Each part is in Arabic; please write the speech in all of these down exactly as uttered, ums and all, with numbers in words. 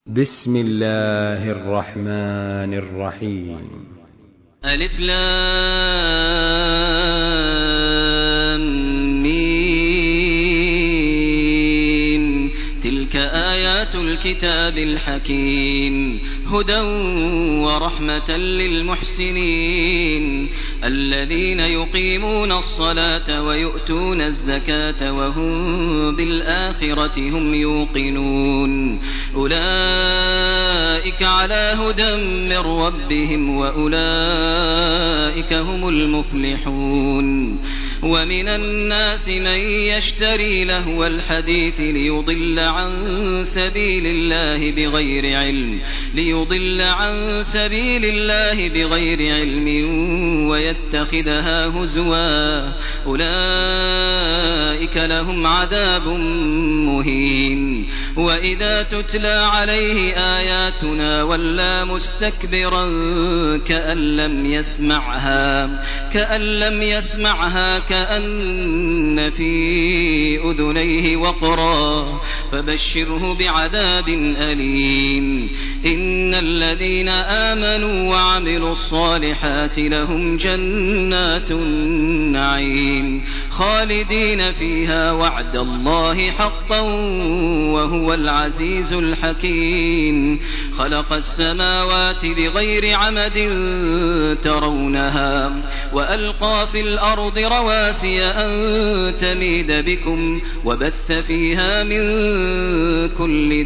بسم الله الرحمن الرحيم. ألف لام ميم. تلك آيات الكتاب الحكيم، هدى ورحمة للمحسنين الذين يقيمون الصلاة ويؤتون الزكاة وهم بالآخرة هم يوقنون. أولئك على هدى من ربهم وأولئك هم المفلحون. ومن الناس من يشتري لهو الحديث ليضل عن سبيل الله بغير علم ليضل عن سبيل الله بغير علم ويتخذها هزوا. أولئك لهم عذاب مهين. وإذا تتلى عليه آياتنا ولى مستكبرا كأن لم يسمعها كأن لم يسمعها كأن في أذنيه وقرا فبشره بعذاب أليم. إن الذين آمنوا وعملوا الصالحات لهم جنات النعيم خالدين فيها وعد الله حقا وهو العزيز الحكيم. خلق السماوات بغير عمد ترونها وألقى في الأرض رواسي أن تميد بكم وبث فيها من كل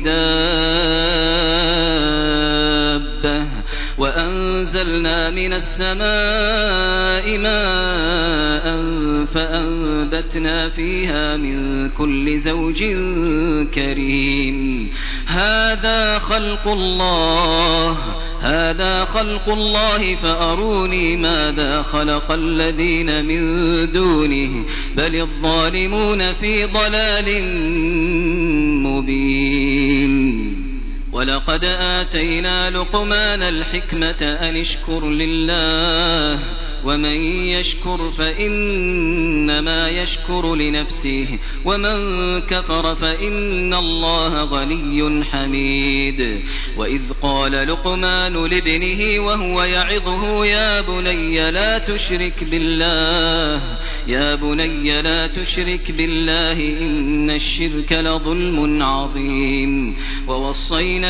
دابة وأنزلنا من السماء ماء فأنبتنا فيها من كل زوج كريم. هذا خلق الله هذا خلق الله فأروني ماذا خلق الذين من دونه بل الظالمون في ضلال مبين. ولقد آتينا لقمان الحكمة أن اشكر لله ومن يشكر فإنما يشكر لنفسه ومن كفر فإن الله غني حميد. وإذ قال لقمان لابنه وهو يعظه يا بني لا تشرك بالله يا بني لا تشرك بالله إن الشرك لظلم عظيم. ووصينا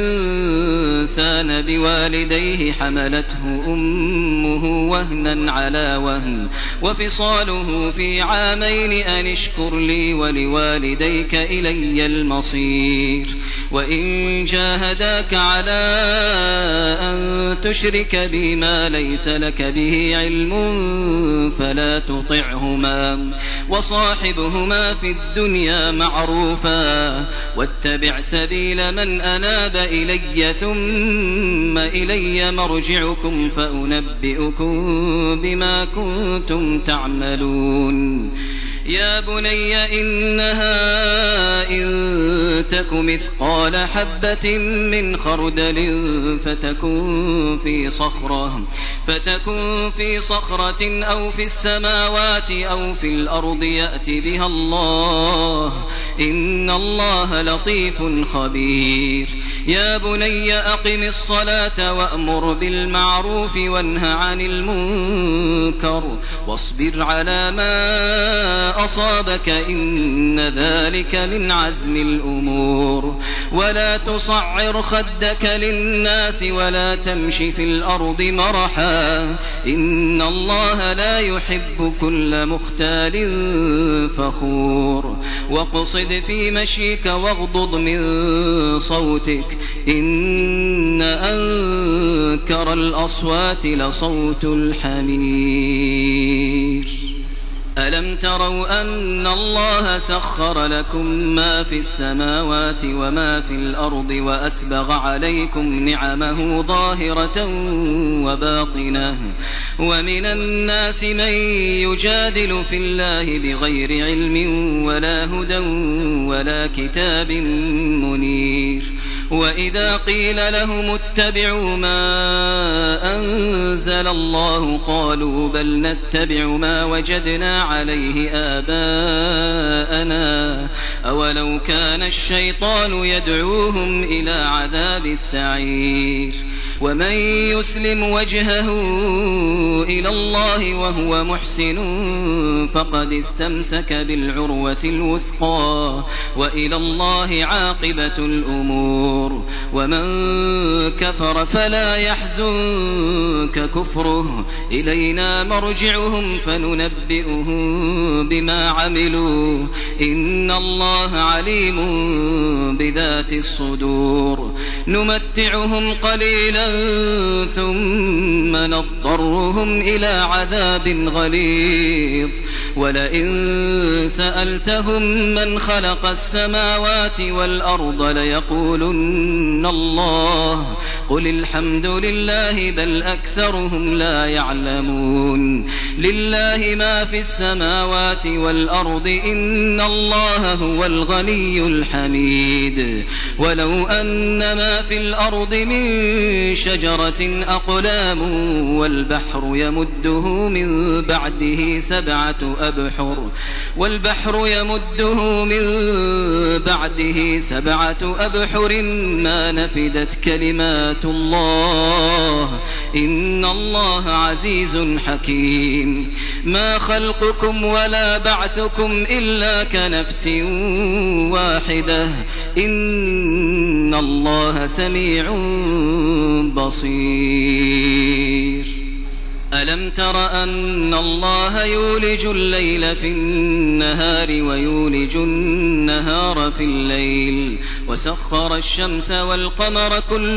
الإنسان بوالديه حملته أمه وهنا على وهن وفصاله في عامين أن اشكر لي ولوالديك إلي المصير. وإن جاهداك على أن تشرك بي ما ليس لك به علم فلا تطعهما وصاحبهما في الدنيا معروفا واتبع سبيل من أناب إلي ثم إلي مرجعكم فأنبئكم بما كنتم تعملون. يا بني إنها إن تك مثقال حبة من خردل فتكن في صخرة فتكن في صخرة أو في السماوات أو في الأرض يأت بها الله إن الله لطيف خبير. يا بني أقم الصلاة وأمر بالمعروف وانه عن المنكر واصبر على ما أصابك إن ذلك من عزم الأمور. ولا تصعر خدك للناس ولا تمش في الأرض مرحا إن الله لا يحب كل مختال فخور. واقصد في مشيك واغضض من صوتك إن أنكر الأصوات لصوت الحمير. ألم تروا أن الله سخر لكم ما في السماوات وما في الأرض وأسبغ عليكم نعمه ظاهرة وباطنة ومن الناس من يجادل في الله بغير علم ولا هدى ولا كتاب منير. وإذا قيل لهم اتبعوا ما أنزل الله قالوا بل نتبع ما وجدنا عليه آباءنا أولو كان الشيطان يدعوهم إلى عذاب السعير ومن يسلم وجهه إلى الله وهو محسن فقد استمسك بالعروة الوثقى وإلى الله عاقبة الأمور ومن كفر فلا يحزنك كفره إلينا مرجعهم فننبئهم بما عملوا إن الله عليم بذات الصدور نمتعهم قليلا ثم نضطرهم إلى عذاب غليظ ولئن سألتهم من خلق السماوات والأرض ليقولن الله قل الحمد لله بل أكثرهم لا يعلمون لله ما في السماوات والأرض إن الله هو الغني الحميد ولو أن ما في الأرض من شجرة أقلام والبحر يمده من بعده سبعة أبحر والبحر يمده من بعده سبعة أبحر ما نفدت كلمات الله إن الله عزيز حكيم ما خلقكم ولا بعثكم إلا كنفس واحدة إن الله سميع بصير ألم تر أن الله يولج الليل في النهار ويولج النهار في الليل وسخر الشمس والقمر كل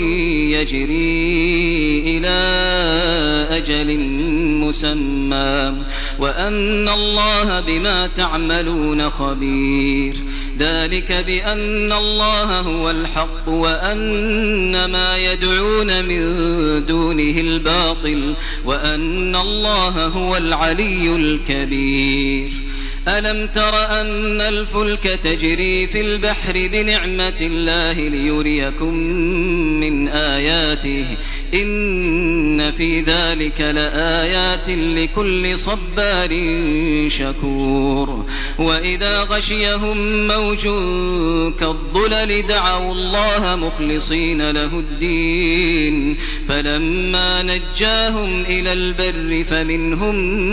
يجري إلى أجل مسمى وأن الله بما تعملون خبير ذلك بأن الله هو الحق وأن ما يدعون من دونه الباطل وأن الله هو العلي الكبير ألم تر أن الفلك تجري في البحر بنعمة الله ليريكم من آياته إن في ذلك لآيات لكل صبار شكور وإذا غشيهم موج كالظلل دعوا الله مخلصين له الدين فلما نجاهم إلى البر فمنهم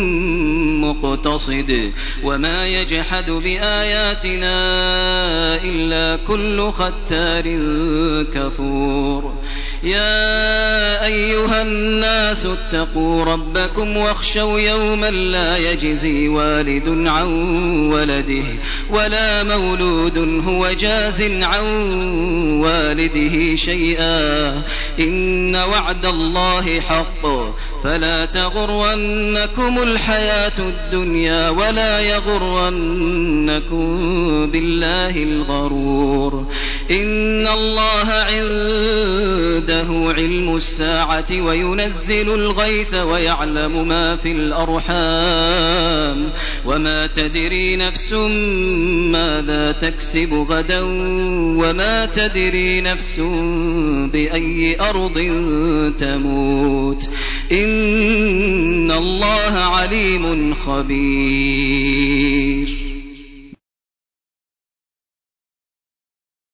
مقتصد وما يجحد بآياتنا إلا كل ختار كفور يا أيها الناس اتقوا ربكم واخشوا يوما لا يجزي والد عن ولده ولا مولود هو جاز عن والده شيئا إن وعد الله حق فلا تغرنكم الحياة الدنيا ولا يغرنكم بالله الغرور إن الله عنده علم الساعة وينزل الغيث ويعلم ما في الأرحام وما تدري نفس ماذا تكسب غدا وما تدري نفس بأي أرض تموت إن الله عليم خبير